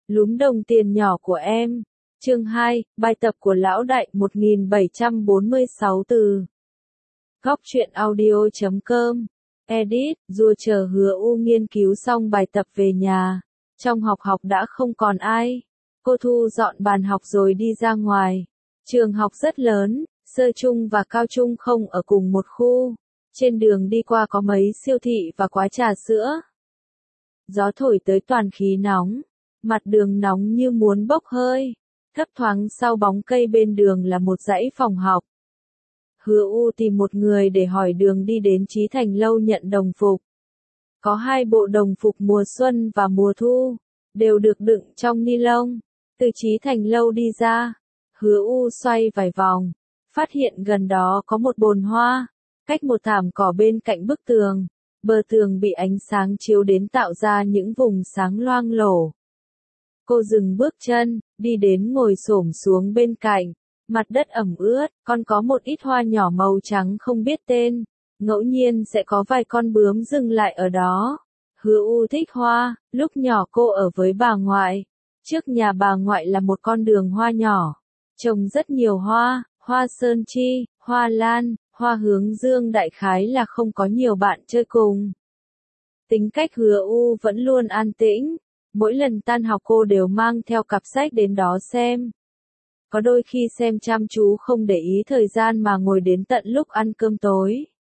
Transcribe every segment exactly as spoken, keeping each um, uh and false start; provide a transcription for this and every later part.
Lúm đồng tiền nhỏ của em. Chương hai, bài tập của lão đại một nghìn bảy trăm bốn mươi sáu từ. Góc truyện audio chấm com. Edit, Rùa chờ Hứa U nghiên cứu xong bài tập về nhà. Trong học học đã không còn ai. Cô thu dọn bàn học rồi đi ra ngoài. Trường học rất lớn, sơ trung và cao trung không ở cùng một khu. Trên đường đi qua có mấy siêu thị và quán trà sữa. Gió thổi tới toàn khí nóng. Mặt đường nóng như muốn bốc hơi. Thấp thoáng sau bóng cây bên đường là một dãy phòng học. Hứa U tìm một người để hỏi đường đi đến Chí Thành Lâu nhận đồng phục. Có hai bộ đồng phục mùa xuân và mùa thu, đều được đựng trong ni lông. Từ Chí Thành Lâu đi ra, Hứa U xoay vài vòng, phát hiện gần đó có một bồn hoa, cách một thảm cỏ bên cạnh bức tường. Bờ tường bị ánh sáng chiếu đến tạo ra những vùng sáng loang lổ. Cô dừng bước chân, đi đến ngồi xổm xuống bên cạnh. Mặt đất ẩm ướt, còn có một ít hoa nhỏ màu trắng không biết tên. Ngẫu nhiên sẽ có vài con bướm dừng lại ở đó. Hứa U thích hoa, lúc nhỏ cô ở với bà ngoại. Trước nhà bà ngoại là một con đường hoa nhỏ. Trồng rất nhiều hoa, hoa sơn chi, hoa lan, hoa hướng dương đại khái là không có nhiều bạn chơi cùng. Tính cách Hứa U vẫn luôn an tĩnh. Mỗi lần tan học cô đều mang theo cặp sách đến đó xem. Có đôi khi xem chăm chú không để ý thời gian mà ngồi đến tận lúc ăn cơm tối.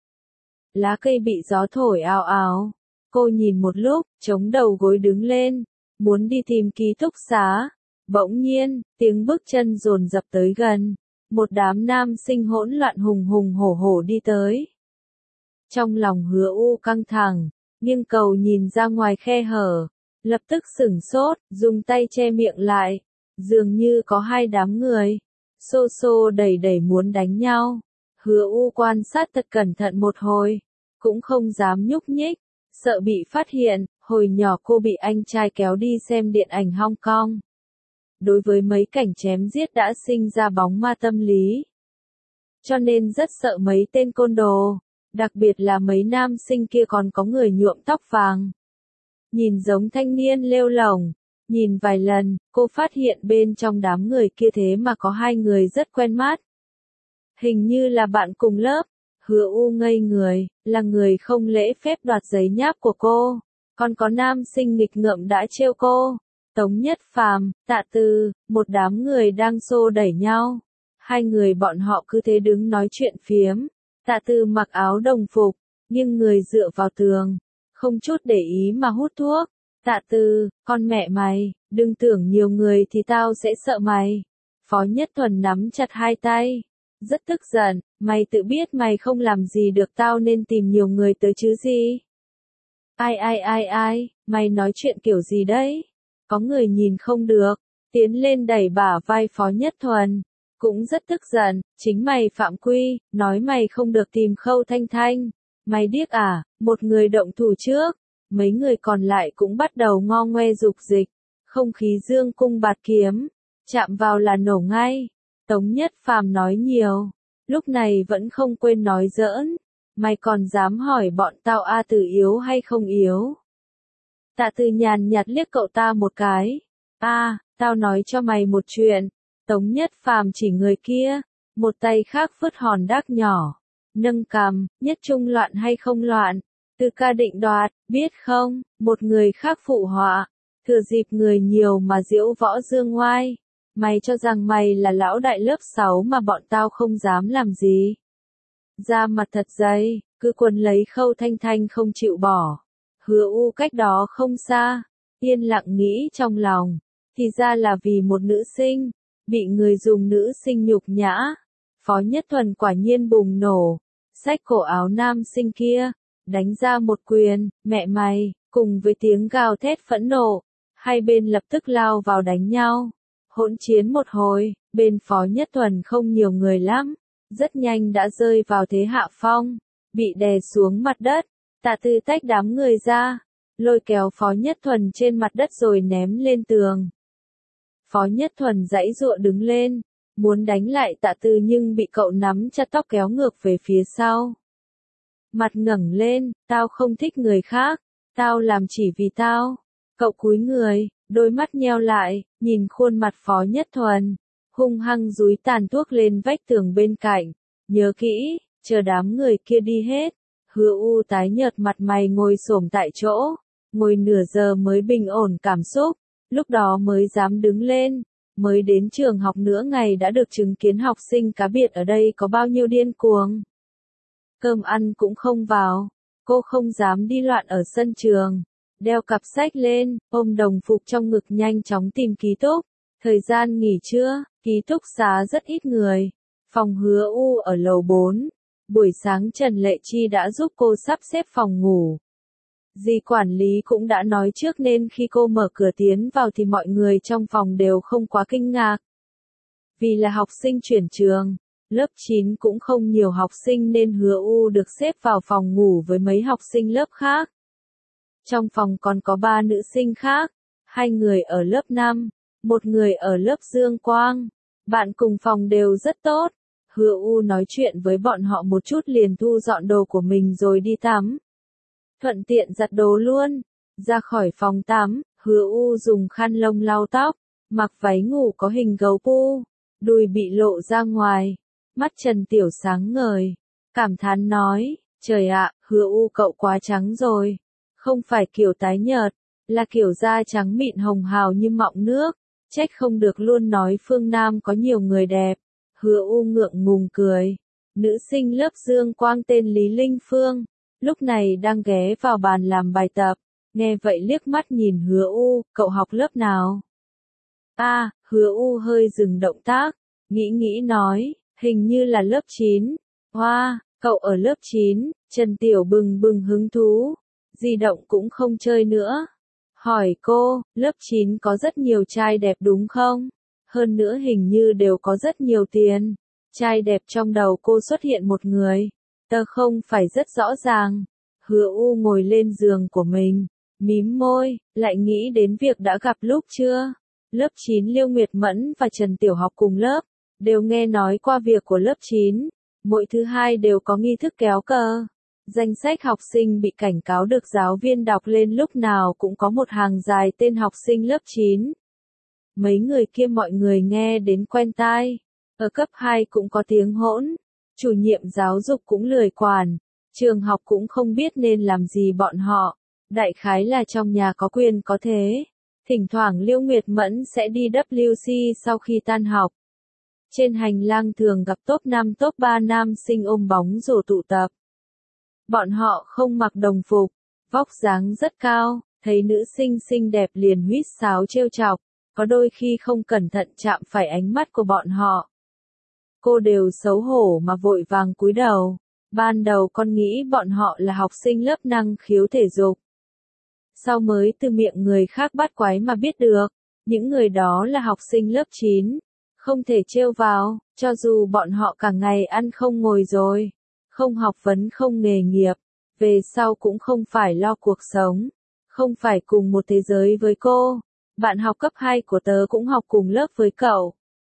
Lá cây bị gió thổi ào ào. Cô nhìn một lúc, chống đầu gối đứng lên, muốn đi tìm ký túc xá. Bỗng nhiên, tiếng bước chân dồn dập tới gần. Một đám nam sinh hỗn loạn hùng hùng hổ hổ đi tới. Trong lòng Hứa U căng thẳng, nghiêng cầu nhìn ra ngoài khe hở. Lập tức sửng sốt, dùng tay che miệng lại. Dường như có hai đám người. Xô xô đẩy đẩy muốn đánh nhau. Hứa U quan sát thật cẩn thận một hồi. Cũng không dám nhúc nhích. Sợ bị phát hiện, hồi nhỏ cô bị anh trai kéo đi xem điện ảnh Hong Kong. Đối với mấy cảnh chém giết đã sinh ra bóng ma tâm lý. Cho nên rất sợ mấy tên côn đồ. Đặc biệt là mấy nam sinh kia còn có người nhuộm tóc vàng. Nhìn giống thanh niên lêu lổng. Nhìn vài lần, cô phát hiện bên trong đám người kia thế mà có hai người rất quen mắt. Hình như là bạn cùng lớp. Hứa U ngây người, là người không lễ phép đoạt giấy nháp của cô. Còn có nam sinh nghịch ngợm đã trêu cô. Tống Nhất Phàm, Tạ Từ, một đám người đang xô đẩy nhau. Hai người bọn họ cứ thế đứng nói chuyện phiếm. Tạ Từ mặc áo đồng phục, nhưng người dựa vào tường. Không chút để ý mà hút thuốc. Tạ Từ, con mẹ mày, đừng tưởng nhiều người thì tao sẽ sợ mày. Phó Nhất Thuần nắm chặt hai tay. Rất tức giận, mày tự biết mày không làm gì được tao nên tìm nhiều người tới chứ gì. Ai ai ai ai, mày nói chuyện kiểu gì đấy? Có người nhìn không được, tiến lên đẩy bả vai Phó Nhất Thuần. Cũng rất tức giận, chính mày phạm quy, nói mày không được tìm Khâu Thanh Thanh. Mày điếc à, một người động thủ trước. Mấy người còn lại cũng bắt đầu ngo ngoe dục dịch. Không khí dương cung bạt kiếm. Chạm vào là nổ ngay. Tống Nhất Phàm nói nhiều. Lúc này vẫn không quên nói giỡn. Mày còn dám hỏi bọn tao A Từ yếu hay không yếu? Tạ Từ nhàn nhạt liếc cậu ta một cái. A, tao nói cho mày một chuyện. Tống Nhất Phàm chỉ người kia. Một tay khác phất hòn đác nhỏ. Nâng cằm, Nhất Trung loạn hay không loạn? Từ ca định đoạt, biết không? Một người khác phụ họa. Thừa dịp người nhiều mà diễu võ dương ngoai. Mày cho rằng mày là lão đại lớp sáu mà bọn tao không dám làm gì. Da mặt thật dày, cứ quấn lấy Khâu Thanh Thanh không chịu bỏ. Hứa U cách đó không xa, yên lặng nghĩ trong lòng. Thì ra là vì một nữ sinh, bị người dùng nữ sinh nhục nhã. Phó Nhất Thuần quả nhiên bùng nổ, xách cổ áo nam sinh kia, đánh ra một quyền, mẹ mày, cùng với tiếng gào thét phẫn nộ. Hai bên lập tức lao vào đánh nhau. Hỗn chiến một hồi, bên Phó Nhất Thuần không nhiều người lắm, rất nhanh đã rơi vào thế hạ phong, bị đè xuống mặt đất. Tạ Từ tách đám người ra, lôi kéo Phó Nhất Thuần trên mặt đất rồi ném lên tường. Phó Nhất Thuần giãy giụa đứng lên, muốn đánh lại Tạ Từ nhưng bị cậu nắm chặt tóc kéo ngược về phía sau. Mặt ngẩng lên, tao không thích người khác, tao làm chỉ vì tao. Cậu cúi người, đôi mắt nheo lại, nhìn khuôn mặt Phó Nhất Thuần, hung hăng dúi tàn thuốc lên vách tường bên cạnh. Nhớ kỹ, chờ đám người kia đi hết. Hứa U tái nhợt mặt mày ngồi xổm tại chỗ, ngồi nửa giờ mới bình ổn cảm xúc, lúc đó mới dám đứng lên. Mới đến trường học nửa ngày đã được chứng kiến học sinh cá biệt ở đây có bao nhiêu điên cuồng. Cơm ăn cũng không vào, cô không dám đi loạn ở sân trường, đeo cặp sách lên, ôm đồng phục trong ngực nhanh chóng tìm ký túc. Thời gian nghỉ trưa, ký túc xá rất ít người, phòng Hứa U ở lầu bốn. Buổi sáng Trần Lệ Chi đã giúp cô sắp xếp phòng ngủ. Dì quản lý cũng đã nói trước nên khi cô mở cửa tiến vào thì mọi người trong phòng đều không quá kinh ngạc. Vì là học sinh chuyển trường, lớp chín cũng không nhiều học sinh nên Hứa U được xếp vào phòng ngủ với mấy học sinh lớp khác. Trong phòng còn có ba nữ sinh khác, hai người ở lớp năm, một người ở lớp Dương Quang. Bạn cùng phòng đều rất tốt. Hứa U nói chuyện với bọn họ một chút liền thu dọn đồ của mình rồi đi tắm. Thuận tiện giặt đồ luôn. Ra khỏi phòng tắm, Hứa U dùng khăn lông lau tóc, mặc váy ngủ có hình gấu pu, đùi bị lộ ra ngoài. Mắt Trần Tiểu sáng ngời, cảm thán nói, trời ạ, Hứa U cậu quá trắng rồi. Không phải kiểu tái nhợt, là kiểu da trắng mịn hồng hào như mọng nước. Trách không được luôn nói phương Nam có nhiều người đẹp. Hứa U ngượng ngùng cười. Nữ sinh lớp Dương Quang tên Lý Linh Phương, lúc này đang ghé vào bàn làm bài tập. Nghe vậy liếc mắt nhìn Hứa U, cậu học lớp nào? A, à, Hứa U hơi dừng động tác, nghĩ nghĩ nói, hình như là lớp chín. Hoa, wow, cậu ở lớp chín, Trần Tiểu bừng bừng hứng thú. Di động cũng không chơi nữa. Hỏi cô, lớp chín có rất nhiều trai đẹp đúng không? Hơn nữa hình như đều có rất nhiều tiền. Trai đẹp trong đầu cô xuất hiện một người. Tớ không phải rất rõ ràng. Hứa U ngồi lên giường của mình, mím môi, lại nghĩ đến việc đã gặp lúc chưa. Lớp chín Liêu Nguyệt Mẫn và Trần Tiểu học cùng lớp, đều nghe nói qua việc của lớp chín. Mỗi thứ hai đều có nghi thức kéo cờ. Danh sách học sinh bị cảnh cáo được giáo viên đọc lên lúc nào cũng có một hàng dài tên học sinh lớp chín. Mấy người kia mọi người nghe đến quen tai. Ở cấp hai cũng có tiếng hỗn. Chủ nhiệm giáo dục cũng lười quản. Trường học cũng không biết nên làm gì bọn họ. Đại khái là trong nhà có quyền có thế. Thỉnh thoảng Liêu Nguyệt Mẫn sẽ đi W C sau khi tan học. Trên hành lang thường gặp top năm top ba nam sinh ôm bóng rổ tụ tập. Bọn họ không mặc đồng phục, vóc dáng rất cao, thấy nữ sinh xinh đẹp liền huýt sáo trêu chọc, có đôi khi không cẩn thận chạm phải ánh mắt của bọn họ. Cô đều xấu hổ mà vội vàng cúi đầu, ban đầu con nghĩ bọn họ là học sinh lớp năng khiếu thể dục. Sau mới từ miệng người khác bắt quái mà biết được, những người đó là học sinh lớp chín, không thể trêu vào, cho dù bọn họ cả ngày ăn không ngồi rồi. Không học vấn không nghề nghiệp, về sau cũng không phải lo cuộc sống, không phải cùng một thế giới với cô. Bạn học cấp hai của tớ cũng học cùng lớp với cậu.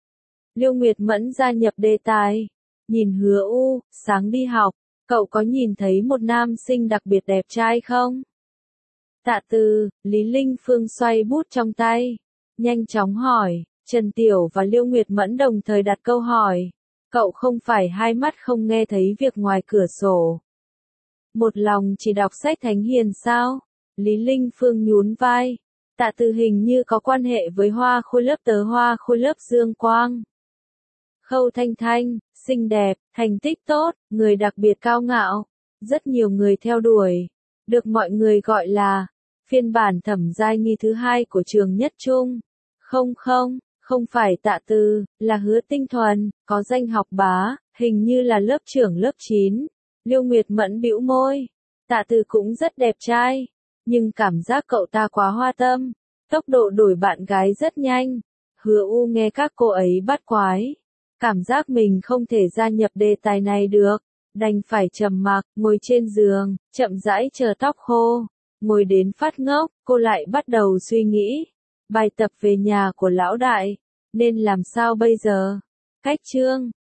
Liêu Nguyệt Mẫn gia nhập đề tài, nhìn Hứa U, sáng đi học, cậu có nhìn thấy một nam sinh đặc biệt đẹp trai không? Tạ Từ, Lý Linh Phương xoay bút trong tay, nhanh chóng hỏi, Trần Tiểu và Liêu Nguyệt Mẫn đồng thời đặt câu hỏi. Cậu không phải hai mắt không nghe thấy việc ngoài cửa sổ. Một lòng chỉ đọc sách thánh hiền sao? Lý Linh Phương nhún vai. Tạ Từ hình như có quan hệ với Hoa Khôi lớp tớ Hoa Khôi lớp Dương Quang. Khâu Thanh Thanh, xinh đẹp, thành tích tốt, người đặc biệt cao ngạo. Rất nhiều người theo đuổi. Được mọi người gọi là phiên bản thẩm giai nghi thứ hai của trường Nhất Trung. Không không. Không phải Tạ Từ, là Hứa Tinh Thuần, có danh học bá, hình như là lớp trưởng lớp chín. Liêu Nguyệt Mẫn bĩu môi. Tạ Từ cũng rất đẹp trai, nhưng cảm giác cậu ta quá hoa tâm. Tốc độ đổi bạn gái rất nhanh. Hứa U nghe các cô ấy bắt quái. Cảm giác mình không thể gia nhập đề tài này được. Đành phải trầm mặc, ngồi trên giường, chậm rãi chờ tóc khô. Ngồi đến phát ngốc, cô lại bắt đầu suy nghĩ. Bài tập về nhà của lão đại, nên làm sao bây giờ? Cách chương